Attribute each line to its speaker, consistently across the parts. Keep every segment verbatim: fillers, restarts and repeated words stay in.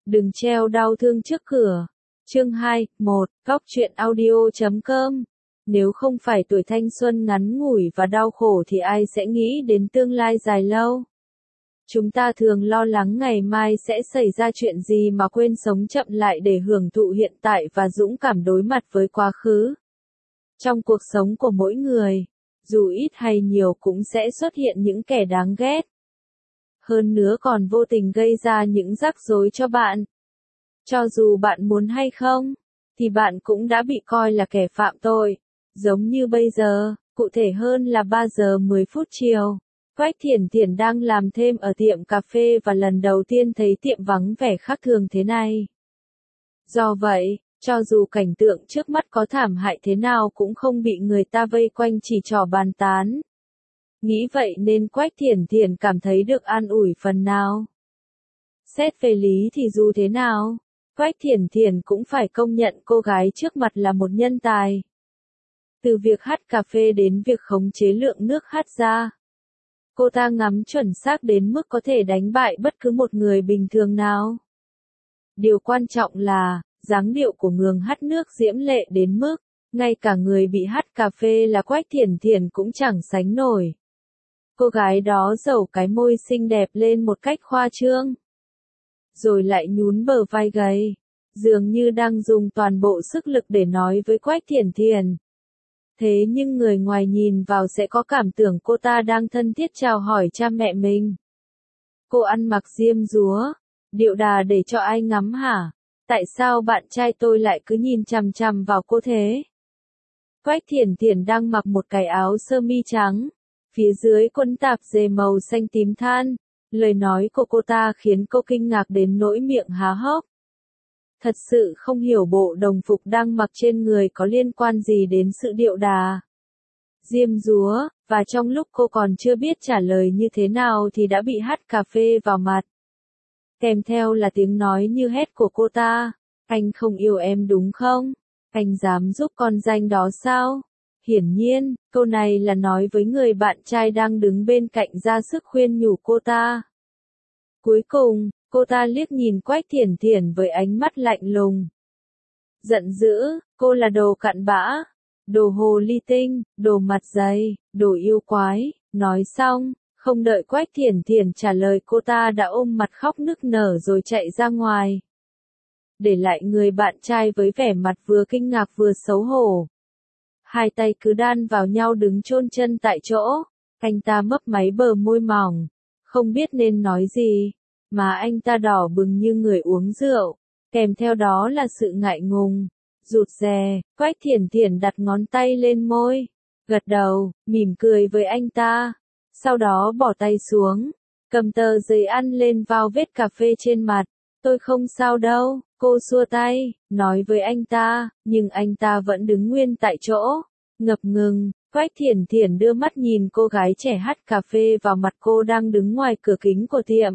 Speaker 1: Đừng treo đau thương trước cửa. Chương hai, một, góc truyện audio chấm com. Nếu không phải tuổi thanh xuân ngắn ngủi và đau khổ thì ai sẽ nghĩ đến tương lai dài lâu? Chúng ta thường lo lắng ngày mai sẽ xảy ra chuyện gì mà quên sống chậm lại để hưởng thụ hiện tại và dũng cảm đối mặt với quá khứ. Trong cuộc sống của mỗi người, dù ít hay nhiều cũng sẽ xuất hiện những kẻ đáng ghét. Hơn nữa còn vô tình gây ra những rắc rối cho bạn. Cho dù bạn muốn hay không, thì bạn cũng đã bị coi là kẻ phạm tội. Giống như bây giờ, cụ thể hơn là ba giờ mười phút chiều. Quách Thiển Thiển đang làm thêm ở tiệm cà phê và lần đầu tiên thấy tiệm vắng vẻ khác thường thế này. Do vậy, cho dù cảnh tượng trước mắt có thảm hại thế nào cũng không bị người ta vây quanh chỉ trỏ bàn tán. Nghĩ vậy nên Quách Thiển Thiển cảm thấy được an ủi phần nào. Xét về lý thì dù thế nào, Quách Thiển Thiển cũng phải công nhận cô gái trước mặt là một nhân tài. Từ việc hắt cà phê đến việc khống chế lượng nước hắt ra, cô ta ngắm chuẩn xác đến mức có thể đánh bại bất cứ một người bình thường nào. Điều quan trọng là, dáng điệu của người hắt nước diễm lệ đến mức, ngay cả người bị hắt cà phê là Quách Thiển Thiển cũng chẳng sánh nổi. Cô gái đó giở cái môi xinh đẹp lên một cách khoa trương, rồi lại nhún bờ vai gầy, dường như đang dùng toàn bộ sức lực để nói với Quách Thiển Thiển. Thế nhưng người ngoài nhìn vào sẽ có cảm tưởng cô ta đang thân thiết chào hỏi cha mẹ mình. Cô ăn mặc diêm dúa, điệu đà để cho ai ngắm hả? Tại sao bạn trai tôi lại cứ nhìn chằm chằm vào cô thế? Quách Thiển Thiển đang mặc một cái áo sơ mi trắng, phía dưới quần tạp dề màu xanh tím than. Lời nói của cô ta khiến cô kinh ngạc đến nỗi miệng há hốc. Thật sự không hiểu bộ đồng phục đang mặc trên người có liên quan gì đến sự điệu đà, diêm dúa, và trong lúc cô còn chưa biết trả lời như thế nào thì đã bị hắt cà phê vào mặt. Kèm theo là tiếng nói như hét của cô ta, anh không yêu em đúng không? Anh dám giúp con danh đó sao? Hiển nhiên, câu này là nói với người bạn trai đang đứng bên cạnh ra sức khuyên nhủ cô ta. Cuối cùng, cô ta liếc nhìn Quách Thiển Thiển với ánh mắt lạnh lùng. Giận dữ, cô là đồ cặn bã, đồ hồ ly tinh, đồ mặt dày, đồ yêu quái. Nói xong, không đợi Quách Thiển Thiển trả lời cô ta đã ôm mặt khóc nức nở rồi chạy ra ngoài. Để lại người bạn trai với vẻ mặt vừa kinh ngạc vừa xấu hổ. Hai tay cứ đan vào nhau đứng chôn chân tại chỗ, anh ta mấp máy bờ môi mỏng, không biết nên nói gì, mà anh ta đỏ bừng như người uống rượu, kèm theo đó là sự ngại ngùng, rụt rè. Quách Thiển Thiển đặt ngón tay lên môi, gật đầu, mỉm cười với anh ta, sau đó bỏ tay xuống, cầm tờ giấy ăn lên vào vết cà phê trên mặt. Tôi không sao đâu, cô xua tay, nói với anh ta, nhưng anh ta vẫn đứng nguyên tại chỗ, ngập ngừng. Quách Thiển Thiển đưa mắt nhìn cô gái trẻ hắt cà phê vào mặt cô đang đứng ngoài cửa kính của tiệm.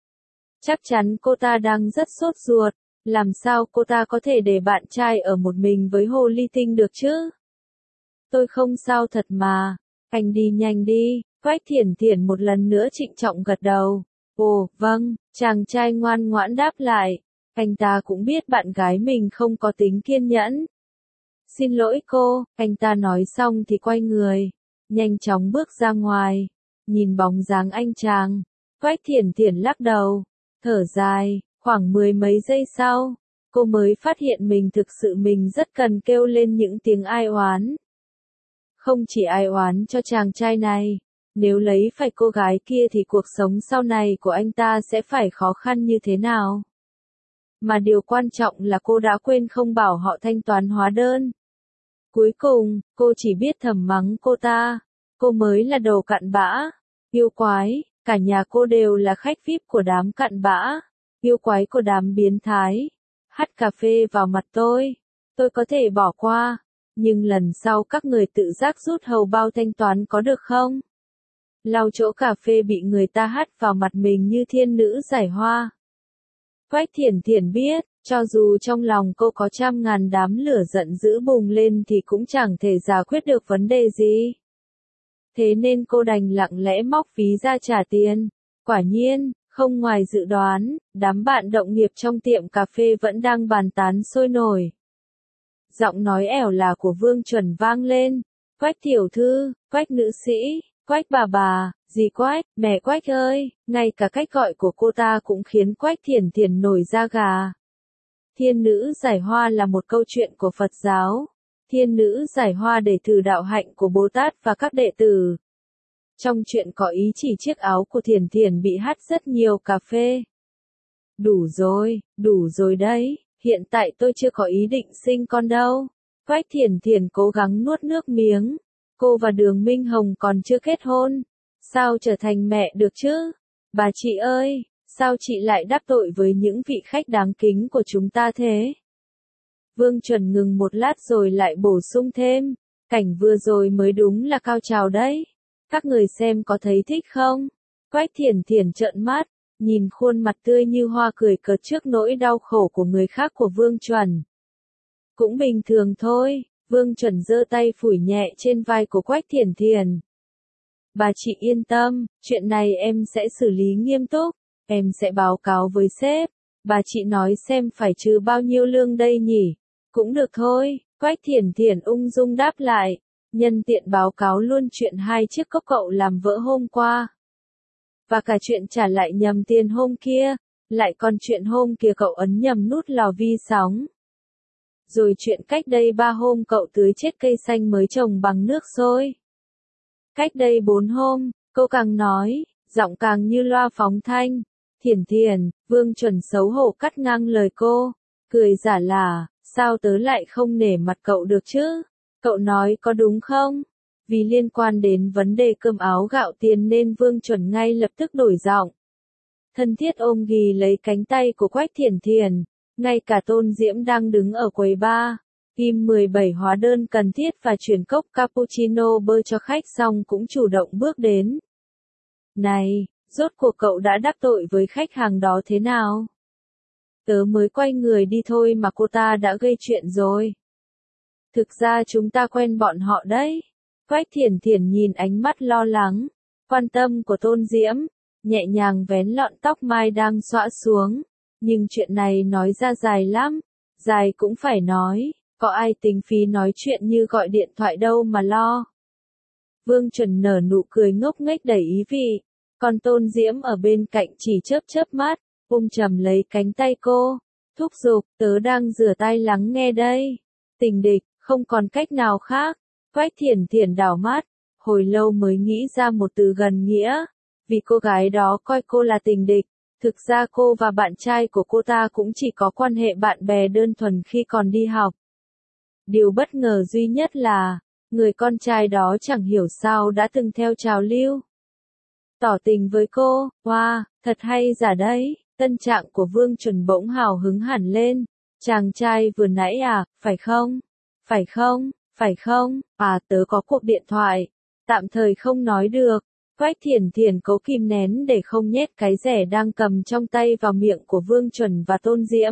Speaker 1: Chắc chắn cô ta đang rất sốt ruột, làm sao cô ta có thể để bạn trai ở một mình với hồ ly tinh được chứ? Tôi không sao thật mà, anh đi nhanh đi. Quách Thiển Thiển một lần nữa trịnh trọng gật đầu. Ồ, vâng, chàng trai ngoan ngoãn đáp lại. Anh ta cũng biết bạn gái mình không có tính kiên nhẫn. Xin lỗi cô, anh ta nói xong thì quay người, nhanh chóng bước ra ngoài, nhìn bóng dáng anh chàng. Quách Thiển Thiển lắc đầu, thở dài, khoảng mười mấy giây sau, cô mới phát hiện mình thực sự mình rất cần kêu lên những tiếng ai oán. Không chỉ ai oán cho chàng trai này, nếu lấy phải cô gái kia thì cuộc sống sau này của anh ta sẽ phải khó khăn như thế nào. Mà điều quan trọng là cô đã quên không bảo họ thanh toán hóa đơn. Cuối cùng, cô chỉ biết thầm mắng cô ta, cô mới là đồ cặn bã, yêu quái, cả nhà cô đều là khách vi ai pi của đám cặn bã, yêu quái của đám biến thái, hắt cà phê vào mặt tôi, tôi có thể bỏ qua, nhưng lần sau các người tự giác rút hầu bao thanh toán có được không? Lau chỗ cà phê bị người ta hắt vào mặt mình như thiên nữ giải hoa. Quách Thiển Thiển biết, cho dù trong lòng cô có trăm ngàn đám lửa giận dữ bùng lên thì cũng chẳng thể giải quyết được vấn đề gì. Thế nên cô đành lặng lẽ móc ví ra trả tiền. Quả nhiên, Không ngoài dự đoán, đám bạn đồng nghiệp trong tiệm cà phê vẫn đang bàn tán sôi nổi. Giọng nói ẻo là của Vương Chuẩn vang lên. Quách tiểu thư, Quách nữ sĩ, Quách bà bà, dì Quách, mẹ Quách ơi, ngay cả cách gọi của cô ta cũng khiến Quách Thiển Thiển nổi da gà. Thiên nữ giải hoa là một câu chuyện của Phật giáo. Thiên nữ giải hoa để thử đạo hạnh của Bồ Tát và các đệ tử. Trong chuyện có ý chỉ chiếc áo của Thiển Thiển bị hắt rất nhiều cà phê. Đủ rồi, đủ rồi đấy, hiện tại tôi chưa có ý định sinh con đâu. Quách Thiển Thiển cố gắng nuốt nước miếng. Cô và Đường Minh Hồng còn chưa kết hôn. Sao trở thành mẹ được chứ? Bà chị ơi, sao chị lại đắc tội với những vị khách đáng kính của chúng ta thế? Vương Chuẩn ngừng một lát rồi lại bổ sung thêm. Cảnh vừa rồi mới đúng là cao trào đấy. Các người xem có thấy thích không? Quách Thiển Thiển trợn mắt, nhìn khuôn mặt tươi như hoa cười cợt trước nỗi đau khổ của người khác của Vương Chuẩn. Cũng bình thường thôi, Vương Chuẩn giơ tay phủi nhẹ trên vai của Quách Thiển Thiển. Bà chị yên tâm, chuyện này em sẽ xử lý nghiêm túc, em sẽ báo cáo với sếp. Bà chị nói xem phải trừ bao nhiêu lương đây nhỉ? Cũng được thôi, Quách Thiển Thiển ung dung đáp lại. Nhân tiện báo cáo luôn chuyện hai chiếc cốc cậu làm vỡ hôm qua. Và cả chuyện trả lại nhầm tiền hôm kia, lại còn chuyện hôm kia cậu ấn nhầm nút lò vi sóng. Rồi chuyện cách đây ba hôm cậu tưới chết cây xanh mới trồng bằng nước sôi. Cách đây bốn hôm, cô càng nói, giọng càng như loa phóng thanh. Thiển Thiển, Vương Chuẩn xấu hổ cắt ngang lời cô, cười giả là, sao tớ lại không nể mặt cậu được chứ? Cậu nói có đúng không? Vì liên quan đến vấn đề cơm áo gạo tiền nên Vương Chuẩn ngay lập tức đổi giọng. Thân thiết ôm ghì lấy cánh tay của Quách Thiển Thiển, ngay cả Tôn Diễm đang đứng ở quầy bar, kim mười bảy hóa đơn cần thiết và chuyển cốc cappuccino bơ cho khách xong cũng chủ động bước đến. Này, rốt cuộc cậu đã đắc tội với khách hàng đó thế nào? Tớ mới quay người đi thôi mà cô ta đã gây chuyện rồi. Thực ra chúng ta quen bọn họ đấy. Quách Thiển Thiển nhìn ánh mắt lo lắng, quan tâm của Tôn Diễm, nhẹ nhàng vén lọn tóc mai đang xõa xuống. Nhưng chuyện này nói ra dài lắm, dài cũng phải nói, có ai tính phí nói chuyện như gọi điện thoại đâu mà lo. Vương Chuẩn nở nụ cười ngốc nghếch đầy ý vị, còn Tôn Diễm ở bên cạnh chỉ chớp chớp mắt, ôm chầm lấy cánh tay cô, thúc giục, tớ đang rửa tay lắng nghe đây. Tình địch, không còn cách nào khác. Quách Thiển Thiển đảo mắt, hồi lâu mới nghĩ ra một từ gần nghĩa, vì cô gái đó coi cô là tình địch. Thực ra cô và bạn trai của cô ta cũng chỉ có quan hệ bạn bè đơn thuần khi còn đi học. Điều bất ngờ duy nhất là, người con trai đó chẳng hiểu sao đã từng theo trào lưu. Tỏ tình với cô, wow, thật hay giả đấy, tâm trạng của Vương Chuẩn bỗng hào hứng hẳn lên. Chàng trai vừa nãy à, phải không? Phải không? Phải không? À tớ có cuộc điện thoại. Tạm thời không nói được. Quách Thiển Thiển cố kìm nén để không nhét cái rẻ đang cầm trong tay vào miệng của Vương Chuẩn và Tôn Diễm.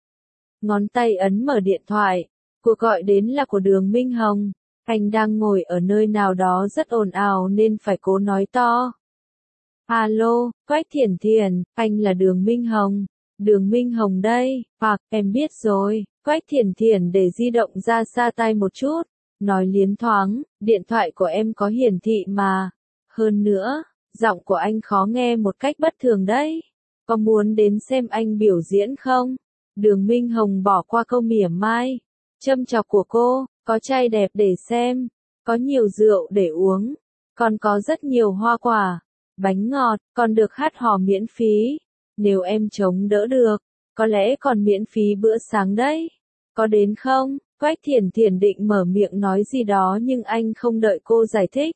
Speaker 1: Ngón tay ấn mở điện thoại. Cuộc gọi đến là của Đường Minh Hồng. Anh đang ngồi ở nơi nào đó rất ồn ào nên phải cố nói to. Alo, Quách Thiển Thiển, anh là Đường Minh Hồng. Đường Minh Hồng đây, hoặc, em biết rồi. Quách Thiển Thiển để di động ra xa tay một chút. Nói liến thoáng, điện thoại của em có hiển thị mà. Hơn nữa, giọng của anh khó nghe một cách bất thường đấy. Có muốn đến xem anh biểu diễn không? Đường Minh Hồng bỏ qua câu mỉa mai, châm chọc của cô, có trai đẹp để xem, có nhiều rượu để uống, còn có rất nhiều hoa quả, bánh ngọt, còn được hát hò miễn phí. Nếu em chống đỡ được, có lẽ còn miễn phí bữa sáng đấy. Có đến không? Quách Thiển Thiển định mở miệng nói gì đó nhưng anh không đợi cô giải thích.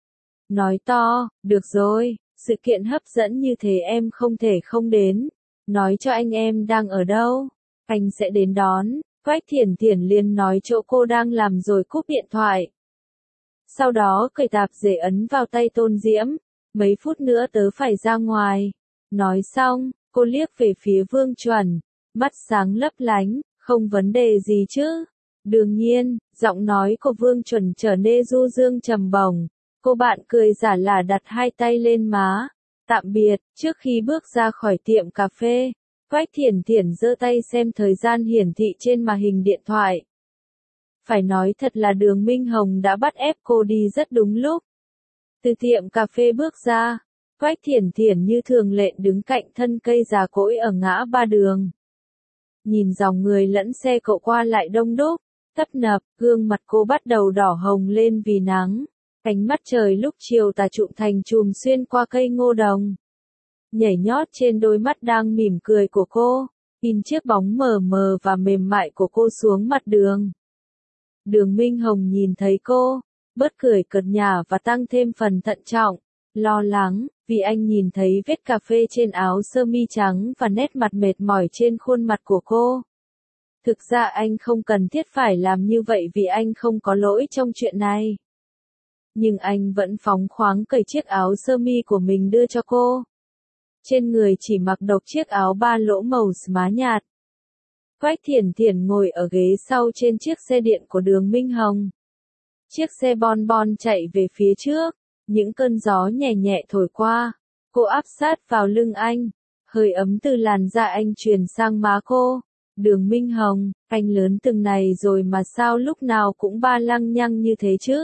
Speaker 1: Nói to, được rồi, sự kiện hấp dẫn như thế em không thể không đến. Nói cho anh em đang ở đâu, anh sẽ đến đón. Quách Thiển Thiển liền nói chỗ cô đang làm rồi cúp điện thoại. Sau đó cởi tạp dề ấn vào tay Tôn Diễm. Mấy phút nữa tớ phải ra ngoài. Nói xong, cô liếc về phía Vương Chuẩn, mắt sáng lấp lánh, không vấn đề gì chứ. Đương nhiên, giọng nói của Vương Chuẩn trở nên du dương trầm bổng. Cô bạn cười giả là đặt hai tay lên má. Tạm biệt, trước khi bước ra khỏi tiệm cà phê, Quách Thiển Thiển giơ tay xem thời gian hiển thị trên màn hình điện thoại. Phải nói thật là Đường Minh Hồng đã bắt ép cô đi rất đúng lúc. Từ tiệm cà phê bước ra, Quách Thiển Thiển như thường lệ đứng cạnh thân cây già cỗi ở ngã ba đường. Nhìn dòng người lẫn xe cộ qua lại đông đúc, tấp nập, gương mặt cô bắt đầu đỏ hồng lên vì nắng. Ánh mắt trời lúc chiều tà trụm thành chùm xuyên qua cây ngô đồng. Nhảy nhót trên đôi mắt đang mỉm cười của cô, in chiếc bóng mờ mờ và mềm mại của cô xuống mặt đường. Đường Minh Hồng nhìn thấy cô, bớt cười cợt nhả và tăng thêm phần thận trọng, lo lắng, vì anh nhìn thấy vết cà phê trên áo sơ mi trắng và nét mặt mệt mỏi trên khuôn mặt của cô. Thực ra anh không cần thiết phải làm như vậy vì anh không có lỗi trong chuyện này. Nhưng anh vẫn phóng khoáng cởi chiếc áo sơ mi của mình đưa cho cô. Trên người chỉ mặc độc chiếc áo ba lỗ màu má nhạt. Quách Thiển Thiển ngồi ở ghế sau trên chiếc xe điện của Đường Minh Hồng. Chiếc xe bon bon chạy về phía trước, những cơn gió nhẹ nhẹ thổi qua, cô áp sát vào lưng anh, hơi ấm từ làn da anh truyền sang má cô. Đường Minh Hồng, anh lớn từng này rồi mà sao lúc nào cũng ba lăng nhăng như thế chứ?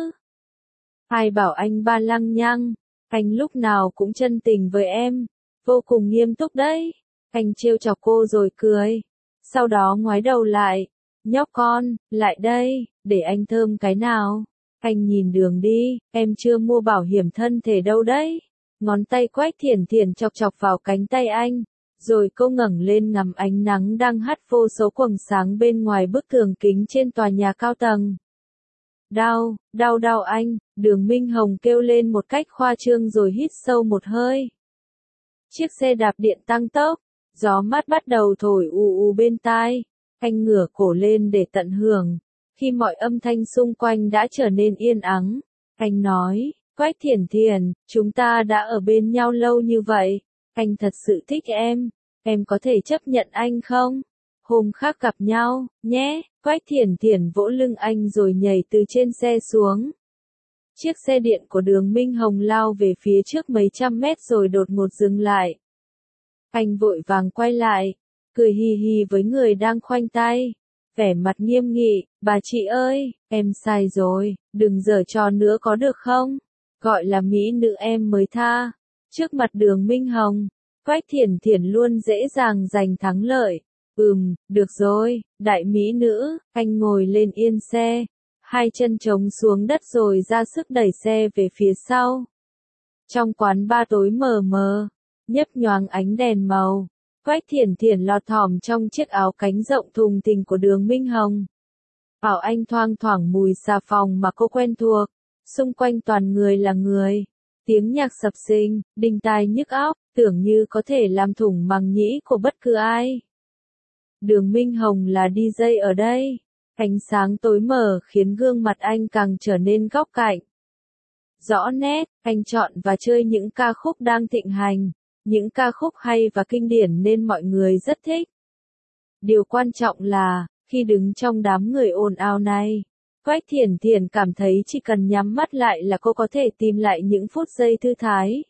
Speaker 1: Ai bảo anh ba lăng nhăng, anh lúc nào cũng chân tình với em, vô cùng nghiêm túc đấy. Anh trêu chọc cô rồi cười, sau đó ngoái đầu lại, nhóc con, lại đây, để anh thơm cái nào. Anh nhìn đường đi, em chưa mua bảo hiểm thân thể đâu đấy. Ngón tay Quách Thiển Thiển chọc chọc vào cánh tay anh, rồi cô ngẩng lên ngắm ánh nắng đang hắt vô số quầng sáng bên ngoài bức tường kính trên tòa nhà cao tầng. Đau, đau đau anh, Đường Minh Hồng kêu lên một cách khoa trương rồi hít sâu một hơi. Chiếc xe đạp điện tăng tốc, gió mát bắt đầu thổi ù ù bên tai, anh ngửa cổ lên để tận hưởng. Khi mọi âm thanh xung quanh đã trở nên yên ắng, anh nói, Quách Thiển Thiển, chúng ta đã ở bên nhau lâu như vậy, anh thật sự thích em, em có thể chấp nhận anh không? Hôm khác gặp nhau, nhé. Quách Thiển Thiển vỗ lưng anh rồi nhảy từ trên xe xuống. Chiếc xe điện của Đường Minh Hồng lao về phía trước mấy trăm mét rồi đột ngột dừng lại. Anh vội vàng quay lại, cười hì hì với người đang khoanh tay, vẻ mặt nghiêm nghị, bà chị ơi, em sai rồi, đừng giở trò nữa có được không? Gọi là mỹ nữ em mới tha. Trước mặt Đường Minh Hồng, Quách Thiển Thiển luôn dễ dàng giành thắng lợi. Ừm, được rồi, đại mỹ nữ, anh ngồi lên yên xe, hai chân trống xuống đất rồi ra sức đẩy xe về phía sau. Trong quán bar tối mờ mờ, nhấp nhoáng ánh đèn màu, Quách Thiển Thiển lọt thỏm trong chiếc áo cánh rộng thùng thình của Đường Minh Hồng. Ảo anh thoang thoảng mùi xà phòng mà cô quen thuộc, xung quanh toàn người là người. Tiếng nhạc sập sình, đinh tai nhức óc, tưởng như có thể làm thủng màng nhĩ của bất cứ ai. Đường Minh Hồng là đi jây ở đây. Ánh sáng tối mờ khiến gương mặt anh càng trở nên góc cạnh. Rõ nét, anh chọn và chơi những ca khúc đang thịnh hành, những ca khúc hay và kinh điển nên mọi người rất thích. Điều quan trọng là, khi đứng trong đám người ồn ào này, Quách Thiển Thiển cảm thấy chỉ cần nhắm mắt lại là cô có thể tìm lại những phút giây thư thái.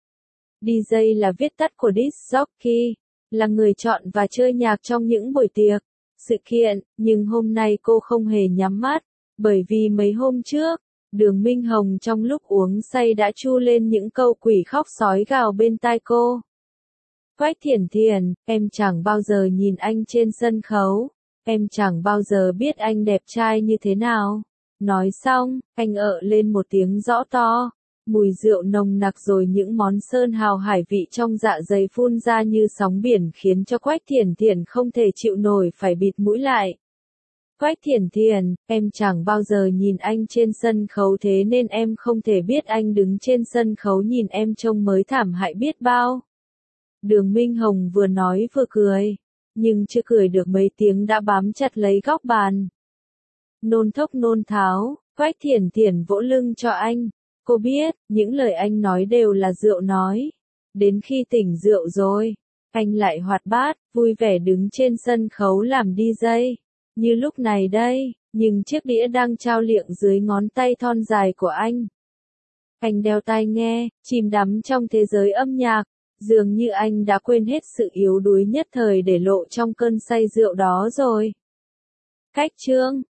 Speaker 1: đi jây là viết tắt của disc jockey, là người chọn và chơi nhạc trong những buổi tiệc, sự kiện, nhưng hôm nay cô không hề nhắm mắt, bởi vì mấy hôm trước, Đường Minh Hồng trong lúc uống say đã chu lên những câu quỷ khóc sói gào bên tai cô. Quách Thiển Thiển, em chẳng bao giờ nhìn anh trên sân khấu, em chẳng bao giờ biết anh đẹp trai như thế nào. Nói xong, anh ợ lên một tiếng rõ to, mùi rượu nồng nặc rồi những món sơn hào hải vị trong dạ dày phun ra như sóng biển khiến cho Quách Thiển Thiển không thể chịu nổi phải bịt mũi lại. Quách Thiển Thiển, em chẳng bao giờ nhìn anh trên sân khấu thế nên em không thể biết anh đứng trên sân khấu nhìn em trông mới thảm hại biết bao. Đường Minh Hồng vừa nói vừa cười, nhưng chưa cười được mấy tiếng đã bám chặt lấy góc bàn. Nôn thốc nôn tháo, Quách Thiển Thiển vỗ lưng cho anh. Cô biết, những lời anh nói đều là rượu nói. Đến khi tỉnh rượu rồi, anh lại hoạt bát, vui vẻ đứng trên sân khấu làm đi jây. Như lúc này đây, nhưng chiếc đĩa đang trao liệng dưới ngón tay thon dài của anh. Anh đeo tai nghe, chìm đắm trong thế giới âm nhạc. Dường như anh đã quên hết sự yếu đuối nhất thời để lộ trong cơn say rượu đó rồi. Khách trương